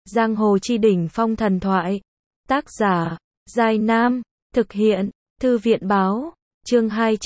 Giang hồ chi đỉnh phong thần thoại. Tác giả, Giai Nam. Thực hiện, Thư viện báo. Chương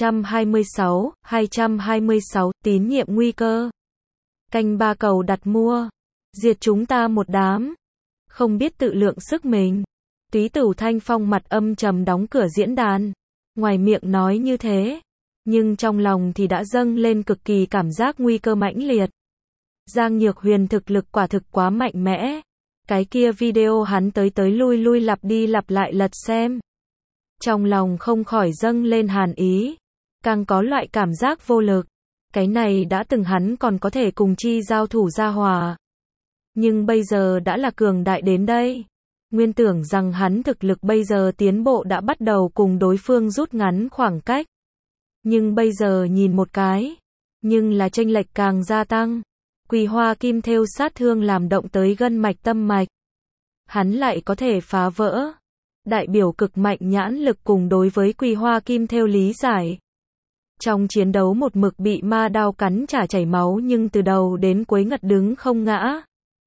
226, tín nhiệm nguy cơ. Canh ba cầu đặt mua. Diệt chúng ta một đám. Không biết tự lượng sức mình. Túy Tử Thanh Phong mặt âm trầm đóng cửa diễn đàn. Ngoài miệng nói như thế, nhưng trong lòng thì đã dâng lên cực kỳ cảm giác nguy cơ mãnh liệt. Giang Nhược Huyền thực lực quả thực quá mạnh mẽ. Cái kia video hắn tới lui lui lặp đi lặp lại lật xem. Trong lòng không khỏi dâng lên hàn ý. Càng có loại cảm giác vô lực. Cái này đã từng hắn còn có thể cùng chi giao thủ gia hòa. Nhưng bây giờ đã là cường đại đến đây. Nguyên tưởng rằng hắn thực lực bây giờ tiến bộ đã bắt đầu cùng đối phương rút ngắn khoảng cách. Nhưng bây giờ nhìn một cái. Nhưng là chênh lệch càng gia tăng. Quỳ hoa kim thêu sát thương làm động tới gân mạch tâm mạch. Hắn lại có thể phá vỡ. Đại biểu cực mạnh nhãn lực cùng đối với quỳ hoa kim thêu lý giải. Trong chiến đấu một mực bị ma đao cắn chả chảy máu nhưng từ đầu đến cuối ngật đứng không ngã.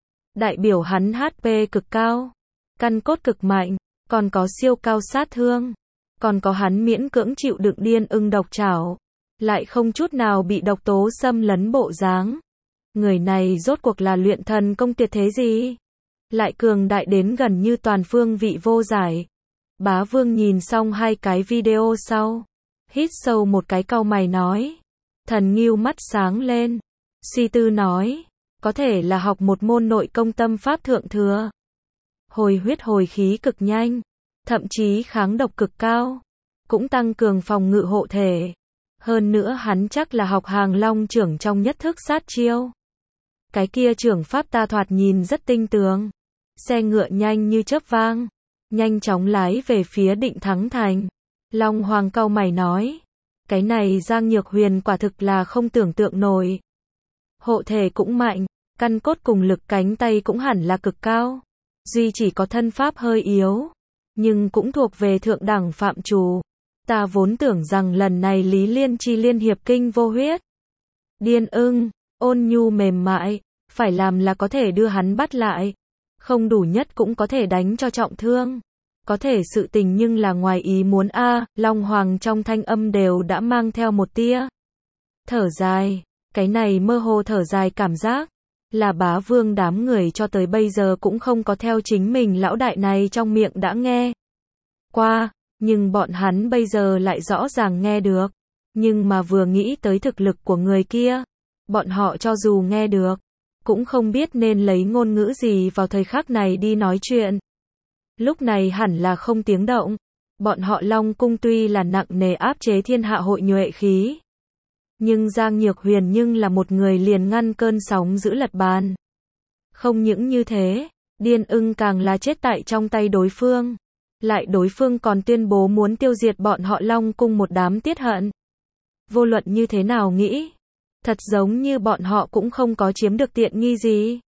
Đại biểu hắn HP cực cao. Căn cốt cực mạnh. Còn có siêu cao sát thương. Còn có hắn miễn cưỡng chịu đựng điên ưng độc trảo. Lại không chút nào bị độc tố xâm lấn bộ dáng. Người này rốt cuộc là luyện thần công tuyệt thế gì? Lại cường đại đến gần như toàn phương vị vô giải. Bá Vương nhìn xong hai cái video sau. Hít sâu một cái cau mày nói. Thần Ngưu mắt sáng lên. Suy tư nói. Có thể là học một môn nội công tâm pháp thượng thừa. Hồi huyết hồi khí cực nhanh. Thậm chí kháng độc cực cao. Cũng tăng cường phòng ngự hộ thể. Hơn nữa hắn chắc là học Hàng Long trưởng trong nhất thức sát chiêu. Cái kia trưởng pháp ta thoạt nhìn rất tinh tường. Xe ngựa nhanh như chớp vang. Nhanh chóng lái về phía Định Thắng Thành. Long Hoàng cau mày nói. Cái này Giang Nhược Huyền quả thực là không tưởng tượng nổi. Hộ thể cũng mạnh. Căn cốt cùng lực cánh tay cũng hẳn là cực cao. Duy chỉ có thân pháp hơi yếu. Nhưng cũng thuộc về thượng đẳng phạm trù. Ta vốn tưởng rằng lần này Lý Liên Chi liên hiệp kinh vô huyết. Điên ưng, ôn nhu mềm mại. Phải làm là có thể đưa hắn bắt lại. Không đủ nhất cũng có thể đánh cho trọng thương. Có thể sự tình nhưng là ngoài ý muốn Long Hoàng trong thanh âm đều đã mang theo một tia thở dài. Cái này mơ hồ thở dài cảm giác. Là Bá Vương đám người cho tới bây giờ cũng không có theo chính mình lão đại này trong miệng đã nghe qua. Nhưng bọn hắn bây giờ lại rõ ràng nghe được. Nhưng mà vừa nghĩ tới thực lực của người kia. Bọn họ cho dù nghe được. Cũng không biết nên lấy ngôn ngữ gì vào thời khắc này đi nói chuyện. Lúc này hẳn là không tiếng động. Bọn họ Long Cung tuy là nặng nề áp chế thiên hạ hội nhuệ khí. Nhưng Giang Nhược Huyền nhưng là một người liền ngăn cơn sóng giữ lật bàn. Không những như thế, điên ưng càng là chết tại trong tay đối phương. Lại đối phương còn tuyên bố muốn tiêu diệt bọn họ Long Cung một đám tiết hận. Vô luận như thế nào nghĩ. Thật giống như bọn họ cũng không có chiếm được tiện nghi gì.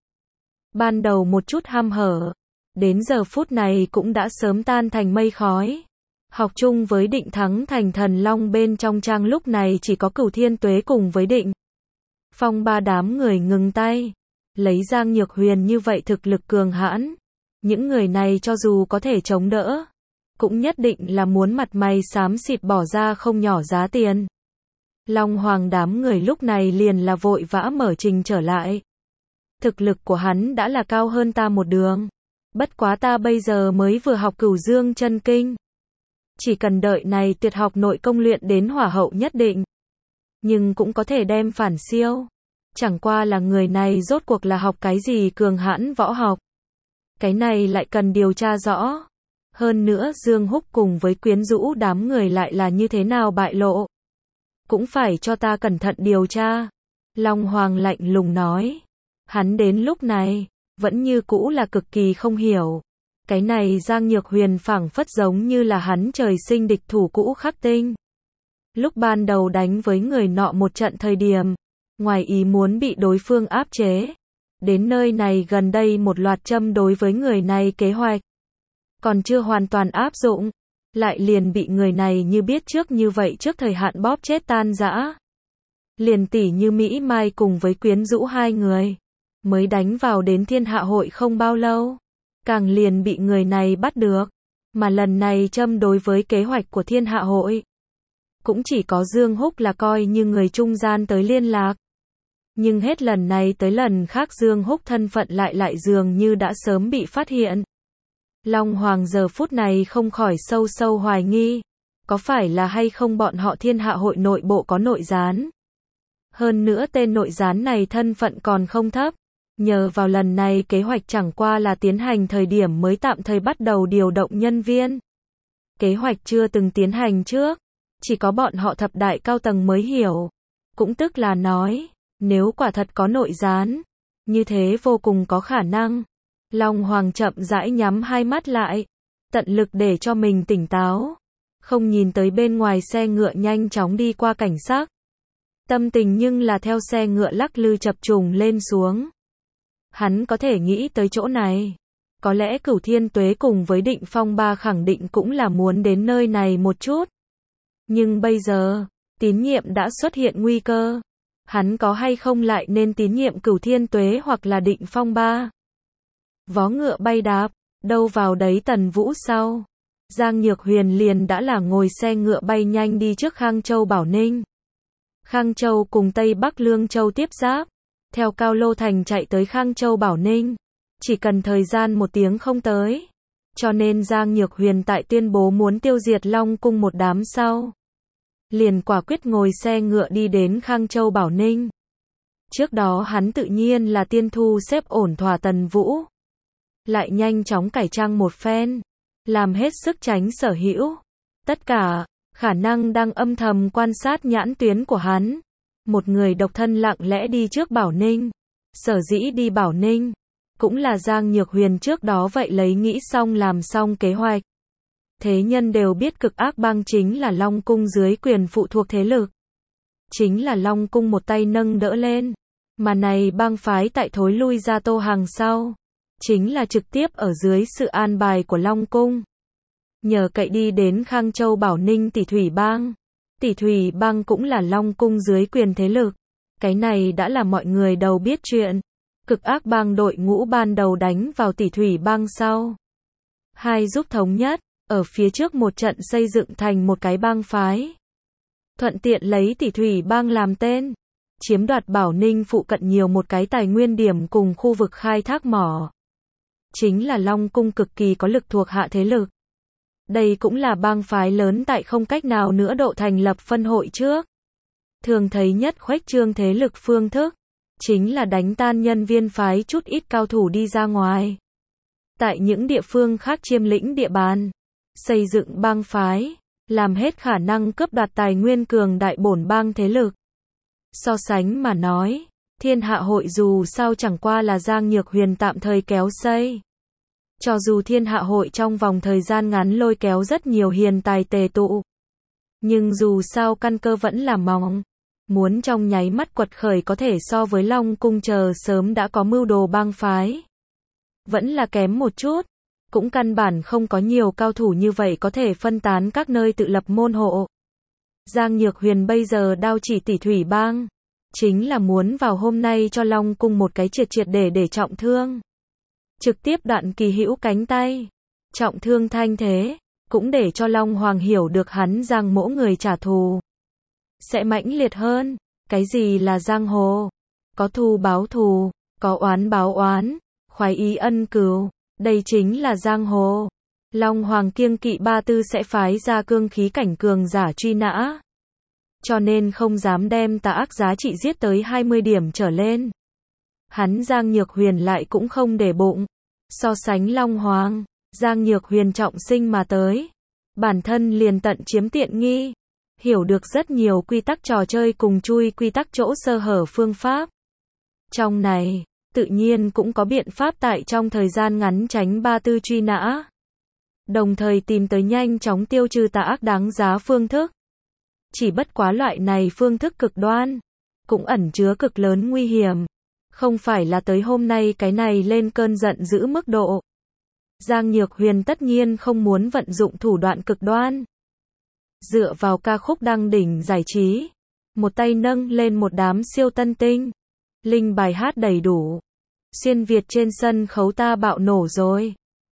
Ban đầu một chút ham hở. Đến giờ phút này cũng đã sớm tan thành mây khói. Học chung với Định Thắng Thành Thần Long bên trong trang lúc này chỉ có Cửu Thiên Tuế cùng với Định Phong ba đám người ngừng tay. Lấy Giang Nhược Huyền như vậy thực lực cường hãn. Những người này cho dù có thể chống đỡ. Cũng nhất định là muốn mặt mày xám xịt bỏ ra không nhỏ giá tiền. Long Hoàng đám người lúc này liền là vội vã mở trình trở lại. Thực lực của hắn đã là cao hơn ta một đường. Bất quá ta bây giờ mới vừa học Cửu Dương chân kinh. Chỉ cần đợi này tuyệt học nội công luyện đến hỏa hậu nhất định. Nhưng cũng có thể đem phản siêu. Chẳng qua là người này rốt cuộc là học cái gì cường hãn võ học. Cái này lại cần điều tra rõ. Hơn nữa Dương Húc cùng với quyến rũ đám người lại là như thế nào bại lộ. Cũng phải cho ta cẩn thận điều tra. Long Hoàng lạnh lùng nói. Hắn đến lúc này, vẫn như cũ là cực kỳ không hiểu. Cái này Giang Nhược Huyền phảng phất giống như là hắn trời sinh địch thủ cũ khắc tinh. Lúc ban đầu đánh với người nọ một trận thời điểm, ngoài ý muốn bị đối phương áp chế. Đến nơi này gần đây một loạt châm đối với người này kế hoạch. Còn chưa hoàn toàn áp dụng. Lại liền bị người này như biết trước như vậy trước thời hạn bóp chết tan rã. Liền tỉ như Mỹ Mai cùng với quyến rũ hai người. mới đánh vào đến thiên hạ hội không bao lâu. Càng liền bị người này bắt được. Mà lần này châm đối với kế hoạch của thiên hạ hội. Cũng chỉ có Dương Húc là coi như người trung gian tới liên lạc. Nhưng hết lần này tới lần khác Dương Húc thân phận lại dường như đã sớm bị phát hiện. Long Hoàng giờ phút này không khỏi sâu sâu hoài nghi. Có phải là hay không bọn họ thiên hạ hội nội bộ có nội gián? Hơn nữa tên nội gián này thân phận còn không thấp. Nhờ vào lần này kế hoạch chẳng qua là tiến hành thời điểm mới tạm thời bắt đầu điều động nhân viên. Kế hoạch chưa từng tiến hành trước. Chỉ có bọn họ thập đại cao tầng mới hiểu. Cũng tức là nói, nếu quả thật có nội gián, như thế vô cùng có khả năng. Long Hoàng chậm rãi nhắm hai mắt lại, tận lực để cho mình tỉnh táo. Không nhìn tới bên ngoài xe ngựa nhanh chóng đi qua cảnh sát. Tâm tình nhưng là theo xe ngựa lắc lư chập trùng lên xuống. Hắn có thể nghĩ tới chỗ này. Có lẽ Cửu Thiên Tuế cùng với Định Phong Ba khẳng định cũng là muốn đến nơi này một chút. Nhưng bây giờ, tín nhiệm đã xuất hiện nguy cơ. Hắn có hay không lại nên tín nhiệm Cửu Thiên Tuế hoặc là Định Phong Ba? Vó ngựa bay đạp, đâu vào đấy Tần Vũ sau. Giang Nhược Huyền liền đã là ngồi xe ngựa bay nhanh đi trước Khang Châu Bảo Ninh. Khang Châu cùng Tây Bắc Lương Châu tiếp giáp. Theo Cao Lô Thành chạy tới Khang Châu Bảo Ninh. Chỉ cần thời gian 1 tiếng không tới. Cho nên Giang Nhược Huyền tại tuyên bố muốn tiêu diệt Long Cung một đám sau. Liền quả quyết ngồi xe ngựa đi đến Khang Châu Bảo Ninh. Trước đó hắn tự nhiên là tiên thu xếp ổn thỏa Tần Vũ. Lại nhanh chóng cải trang một phen. Làm hết sức tránh sở hữu. Tất cả, khả năng đang âm thầm quan sát nhãn tuyến của hắn. Một người độc thân lặng lẽ đi trước Bảo Ninh. Sở dĩ đi Bảo Ninh. Cũng là Giang Nhược Huyền trước đó vậy lấy nghĩ xong làm xong kế hoạch. Thế nhân đều biết Cực Ác Bang chính là Long Cung dưới quyền phụ thuộc thế lực. Chính là Long Cung một tay nâng đỡ lên. Mà này bang phái tại thối lui ra Tô Hàng sau. Chính là trực tiếp ở dưới sự an bài của Long Cung. Nhờ cậy đi đến Khang Châu Bảo Ninh Tỷ Thủy Bang. Tỷ Thủy Bang cũng là Long Cung dưới quyền thế lực. Cái này đã là mọi người đầu biết chuyện. Cực Ác Bang đội ngũ ban đầu đánh vào Tỷ Thủy Bang sau. Hai giúp thống nhất, ở phía trước một trận xây dựng thành một cái bang phái. Thuận tiện lấy Tỷ Thủy Bang làm tên. Chiếm đoạt Bảo Ninh phụ cận nhiều một cái tài nguyên điểm cùng khu vực khai thác mỏ. Chính là Long Cung cực kỳ có lực thuộc hạ thế lực. Đây cũng là bang phái lớn tại không cách nào nữa độ thành lập phân hội trước. Thường thấy nhất khuếch trương thế lực phương thức. Chính là đánh tan nhân viên phái chút ít cao thủ đi ra ngoài. Tại những địa phương khác chiếm lĩnh địa bàn. Xây dựng bang phái. Làm hết khả năng cướp đoạt tài nguyên cường đại bổn bang thế lực. So sánh mà nói. Thiên hạ hội dù sao chẳng qua là Giang Nhược Huyền tạm thời kéo xây. Cho dù thiên hạ hội trong vòng thời gian ngắn lôi kéo rất nhiều hiền tài tề tụ. Nhưng dù sao căn cơ vẫn là mỏng. Muốn trong nháy mắt quật khởi có thể so với Long Cung chờ sớm đã có mưu đồ bang phái. Vẫn là kém một chút. Cũng căn bản không có nhiều cao thủ như vậy có thể phân tán các nơi tự lập môn hộ. Giang Nhược Huyền bây giờ đao chỉ Tỷ Thủy Bang. Chính là muốn vào hôm nay cho Long Cung một cái triệt để trọng thương. Trực tiếp đoạn Kỳ Hữu cánh tay. Trọng thương thanh thế. Cũng để cho Long Hoàng hiểu được hắn Giang mỗ người trả thù. Sẽ mãnh liệt hơn. Cái gì là giang hồ? Có thù báo thù. Có oán báo oán. Khoái ý ân cừu. Đây chính là giang hồ. Long Hoàng kiêng kỵ Ba Tư sẽ phái ra cương khí cảnh cường giả truy nã. Cho nên không dám đem tà ác giá trị giết tới 20 điểm trở lên. Hắn Giang Nhược Huyền lại cũng không để bụng. So sánh Long Hoàng, Giang Nhược Huyền trọng sinh mà tới. Bản thân liền tận chiếm tiện nghi. Hiểu được rất nhiều quy tắc trò chơi cùng chui quy tắc chỗ sơ hở phương pháp. Trong này, tự nhiên cũng có biện pháp tại trong thời gian ngắn tránh Ba Tư truy nã. Đồng thời tìm tới nhanh chóng tiêu trừ tà ác đáng giá phương thức. Chỉ bất quá loại này phương thức cực đoan, cũng ẩn chứa cực lớn nguy hiểm. Không phải là tới hôm nay cái này lên cơn giận dữ mức độ. Giang Nhược Huyền tất nhiên không muốn vận dụng thủ đoạn cực đoan. Dựa vào ca khúc đăng đỉnh giải trí. Một tay nâng lên một đám siêu tân tinh. Linh bài hát đầy đủ. Xuyên Việt trên sân khấu ta bạo nổ rồi.